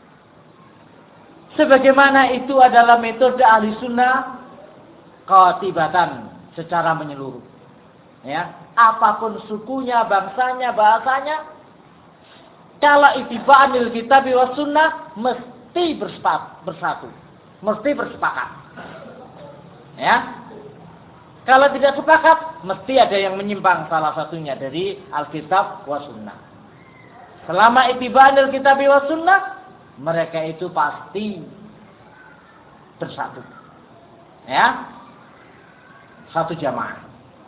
Speaker 1: sebagaimana itu adalah metode ahli sunnah qatibatan, secara menyeluruh. Ya, apapun sukunya, bangsanya, bahasanya, kalau ittiba'anil kitabi was sunnah mesti bersatu. Mesti bersepakat. Ya. Kalau tidak sepakat, mesti ada yang menyimpang salah satunya dari Alkitab wa Sunnah. Selama ittiba'anil kitab wa Sunnah, mereka itu pasti bersatu. Ya. Satu jamaah.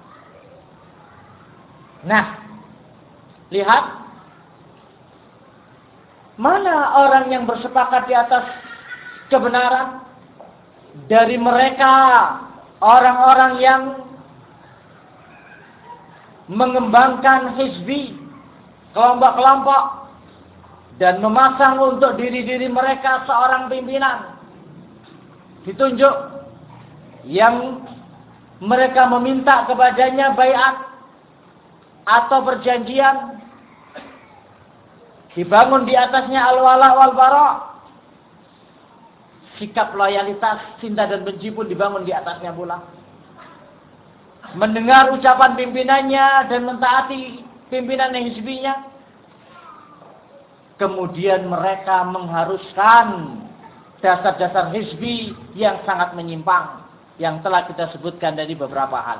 Speaker 1: Nah, lihat mana orang yang bersepakat di atas kebenaran dari mereka, orang-orang yang mengembangkan hizbi, kelompok-kelompok, dan memasang untuk diri-diri mereka seorang pimpinan ditunjuk yang mereka meminta kepadanya baiat atau perjanjian, dibangun di atasnya al-wala wal bara'. Sikap loyalitas, cinta dan benci pun dibangun di atasnya pula. Mendengar ucapan pimpinannya dan mentaati pimpinan hizbinya. Kemudian mereka mengharuskan dasar-dasar hizbi yang sangat menyimpang, yang telah kita sebutkan dari beberapa hal.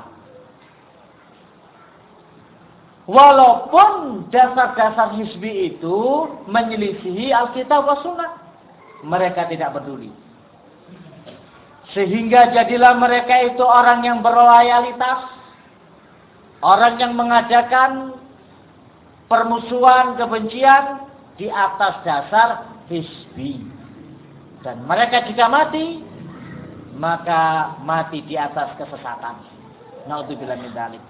Speaker 1: Walaupun dasar-dasar hizbi itu menyelisihi Alkitab wa Sunnah, mereka tidak peduli. Sehingga jadilah mereka itu orang yang berloyalitas, orang yang mengadakan permusuhan, kebencian di atas dasar hizbi. Dan mereka jika mati, maka mati di atas kesesatan. Naudzubillah min dzalik.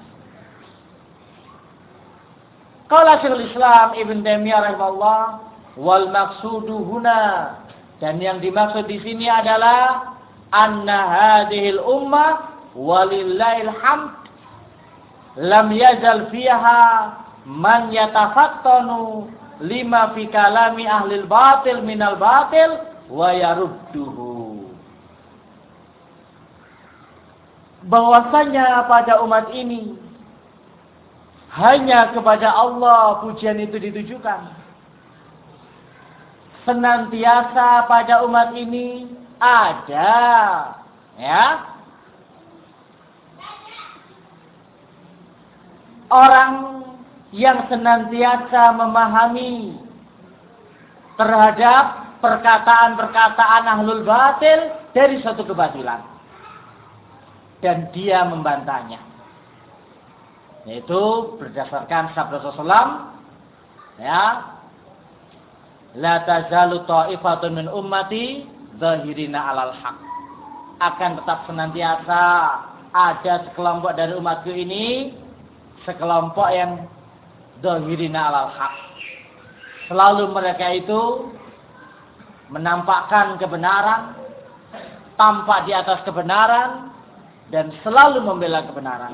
Speaker 1: Qala Syekhul Islam Ibn Taimiyah rahimahullah, wal maqsudu huna, dan yang dimaksud di sini adalah anna hadhil ummah walillahil hamd lam yazal fiha man yatafattanu lima fi kalami ahlil batil minal batil wa yarudduhu. Bahwasanya pada umat ini hanya kepada Allah pujian itu ditujukan. Senantiasa pada umat ini ada, ya, orang yang senantiasa memahami terhadap perkataan-perkataan ahlul batil dari suatu kebatilan. Dan dia membantahnya. Yaitu berdasarkan sabda Rasulullah, ya, la tazalu ta'ifatun min ummati zahirina 'alal haq. Akan tetap senantiasa ada sekelompok dari umatku ini, sekelompok yang zahirina 'alal haq. Selalu mereka itu menampakkan kebenaran, tampak di atas kebenaran, dan selalu membela kebenaran.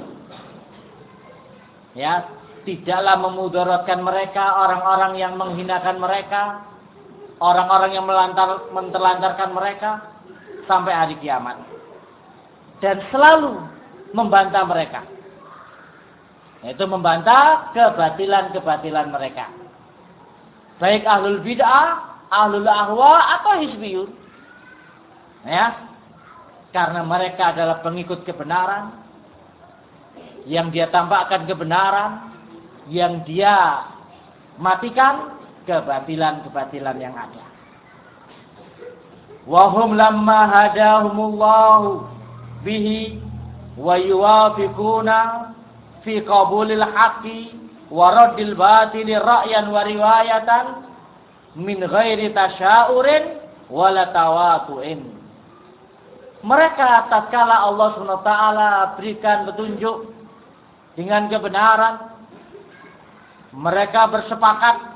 Speaker 1: Ya, tidaklah memudaratkan mereka orang-orang yang menghinakan mereka, orang-orang yang melantar, menterlantarkan mereka sampai hari kiamat. Dan selalu membantah mereka. Yaitu membantah kebatilan-kebatilan mereka. Baik ahlul bid'ah, ahlul ahwa atau hizbiyun. Ya. Karena mereka adalah pengikut kebenaran, yang dia tampakkan kebenaran, yang dia matikan kebatilan-kebatilan yang ada. Wahum lamma hadahumullahu bihi wa yuwafiquna fi qabulil haqqi wa raddil batili ra'yan wa riwayatan min ghairi tasya'urin wala tawatu'in. Mereka tatkala Allah subhanahu wa taala berikan petunjuk dengan kebenaran, mereka bersepakat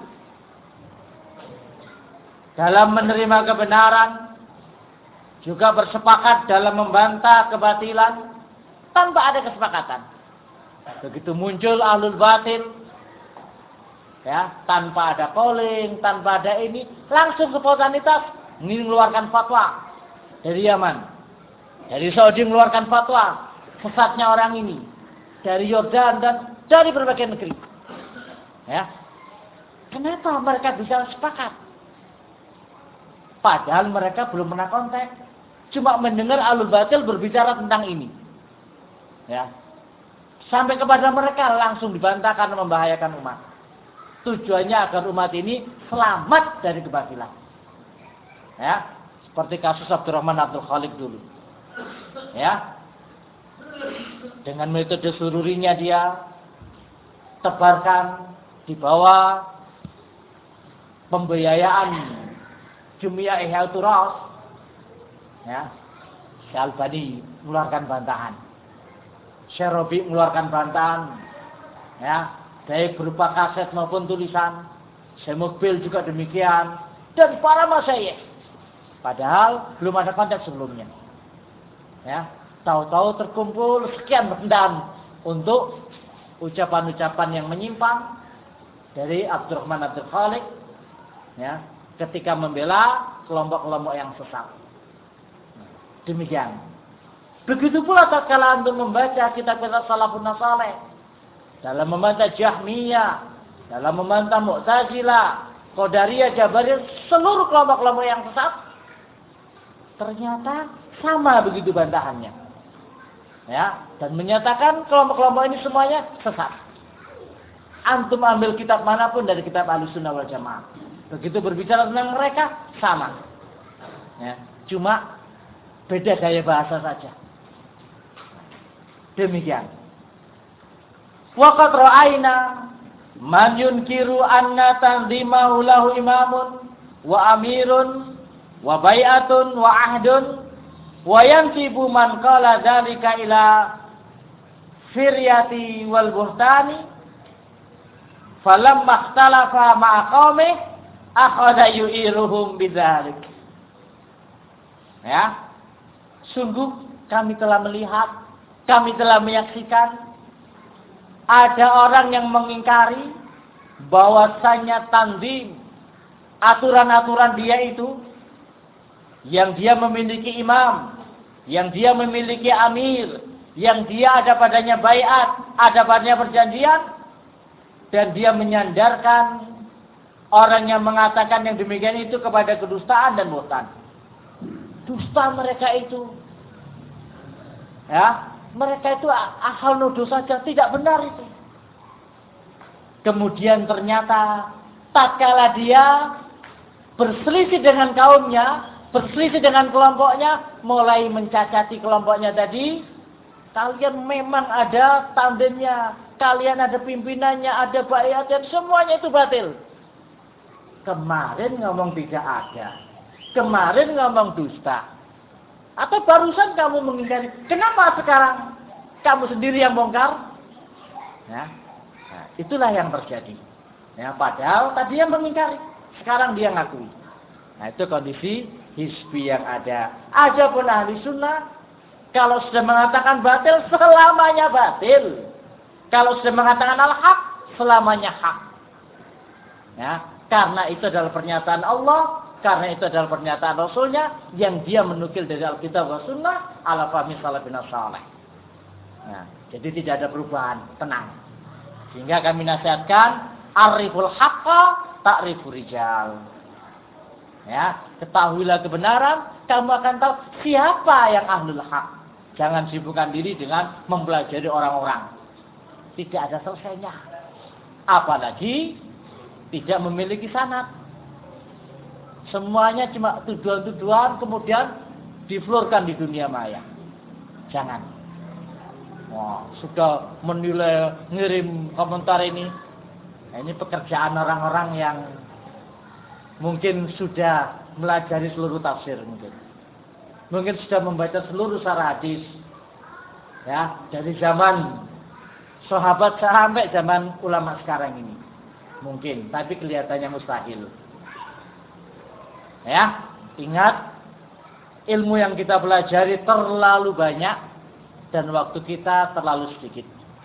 Speaker 1: dalam menerima kebenaran, juga bersepakat dalam membantah kebatilan tanpa ada kesepakatan. Begitu muncul ahlul batil, ya, tanpa ada polling, tanpa ada ini, langsung spontanitas mengeluarkan fatwa dari Yaman. Dari Saudi mengeluarkan fatwa sesatnya orang ini, dari Yordan dan dari berbagai negeri. Ya, kenapa mereka bisa sepakat? Padahal mereka belum pernah kontak, cuma mendengar ahlul batil berbicara tentang ini. Ya, sampai kepada mereka langsung dibantah karena membahayakan umat. Tujuannya agar umat ini selamat dari kebatilan. Ya, seperti kasus Abdurrahman Abdul Khaliq dulu. Ya, dengan metode sururinya dia tebarkan di bawah pembiayaan Jum'iyah Ihya Turas. Ya, Syekh Albani mengeluarkan bantahan, Syekh Rabi mengeluarkan bantahan, ya, baik berupa kaset maupun tulisan. Syekh Mukbil juga demikian, dan para masyayikh. Padahal belum ada kontak sebelumnya. Ya, tahu-tahu terkumpul sekian bendam untuk ucapan-ucapan yang menyimpang dari Abdurrahman Abdul Khaliq, ya, ketika membela kelompok-kelompok yang sesat. Demikian. Begitu pula tatkala untuk membaca kitab-kitab salafun saleh, dalam membantah Jahmiyah, dalam membantah Mu'tazilah, Qadariyah, Jabariyah, seluruh kelompok-kelompok yang sesat, ternyata sama begitu bantahannya. Ya, dan menyatakan kelompok-kelompok ini semuanya sesat. Antum ambil kitab manapun dari kitab Ahlussunnah wal Jamaah, begitu berbicara tentang mereka sama. Ya, cuma beda gaya bahasa saja. Demikian. Waqad ra'ayna man yunkiru anna tanzimahu lahu imamun wa amirun wa bai'atun wa ahdun wa yansibu man qala dzalika ila firyati wal buhtani falamma ikhtalafa ma'a qaumi akhadha yu'iruhum bidzalik. Ya, sungguh kami telah melihat, kami telah menyaksikan ada orang yang mengingkari bahwasanya tanzim, aturan-aturan dia itu, yang dia memiliki imam, yang dia memiliki amir, yang dia ada padanya baiat, ada padanya perjanjian, dan dia menyandarkan orang yang mengatakan yang demikian itu kepada kedustaan dan buhtan. Dusta mereka itu. Ya, mereka itu asal nuduh saja, tidak benar itu. Kemudian ternyata tatkala dia berselisih dengan kaumnya, berselisih dengan kelompoknya, mulai mencacati kelompoknya tadi, kalian memang ada tandemnya, kalian ada pimpinannya, ada bayatnya, semuanya itu batil. Kemarin ngomong tidak ada, kemarin ngomong dusta, atau barusan kamu mengingkari, kenapa sekarang kamu sendiri yang bongkar? Ya. Nah, itulah yang terjadi. Ya, padahal tadi yang mengingkari, sekarang dia ngakui. Nah, itu kondisi hizbi yang ada. Adapun ahli sunnah, kalau sudah mengatakan batil, selamanya batil. Kalau sudah mengatakan al-haq, selamanya hak. Ya, karena itu adalah pernyataan Allah, karena itu adalah pernyataan Rasulnya, yang dia menukil dari Alkitab wa Sunnah, ala fahmi salafina saleh. Nah, jadi tidak ada perubahan, tenang. Sehingga kami nasihatkan, ariful haqqa ta'rifur rijal. Ya, ketahuilah kebenaran, kamu akan tahu siapa yang ahlul haq. Jangan sibukkan diri dengan mempelajari orang-orang. Tidak ada selesainya. Apalagi tidak memiliki sanad. Semuanya cuma tuduhan-tuduhan, kemudian diflorkan di dunia maya. Jangan. Wah, sudah menilai, ngirim komentar ini. Nah, ini pekerjaan orang-orang yang mungkin sudah melajari seluruh tafsir mungkin. Mungkin sudah membaca seluruh syarah hadis. Ya, dari zaman sahabat sampai zaman ulama sekarang ini. Mungkin, tapi kelihatannya mustahil. Ya, ingat ilmu yang kita pelajari terlalu banyak dan waktu kita terlalu sedikit.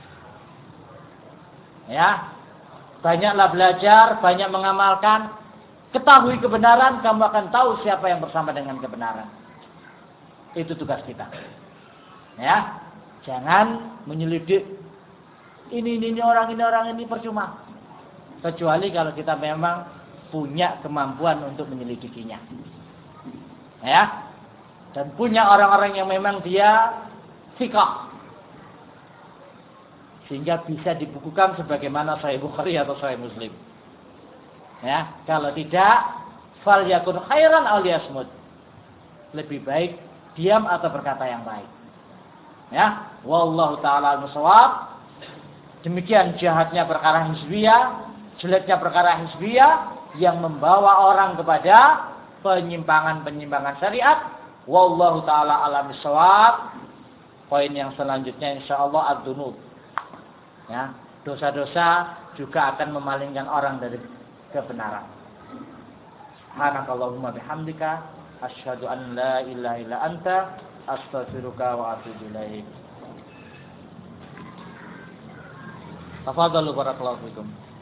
Speaker 1: Ya, banyaklah belajar, banyak mengamalkan. Ketahui kebenaran, kamu akan tahu siapa yang bersama dengan kebenaran. Itu tugas kita. Ya, jangan menyelidik ini ini, ini orang ini orang ini percuma. Kecuali kalau kita memang punya kemampuan untuk menyelidikinya. Ya, dan punya orang-orang yang memang dia thiqah, sehingga bisa dibukukan sebagaimana Sahih Bukhari atau Sahih Muslim. Ya, kalau tidak, fal yakun khairan aw liyasmut. Lebih baik diam atau berkata yang baik. Ya, wallahu taala al-shawab. Demikian jahatnya perkara hizbiyah, jeleknya perkara hizbiyah yang membawa orang kepada penyimpangan-penyimpangan syariat. Wallahu taala alam shawab. Poin yang selanjutnya insyaallah ad-dunub. Ya, dosa-dosa juga akan memalingkan orang dari kebenaran. Subhanakallahumma bihamdika asyhadu an la ilaha illa anta astaghfiruka wa atubu ilaik. Tafadhalu barakallahu fikum.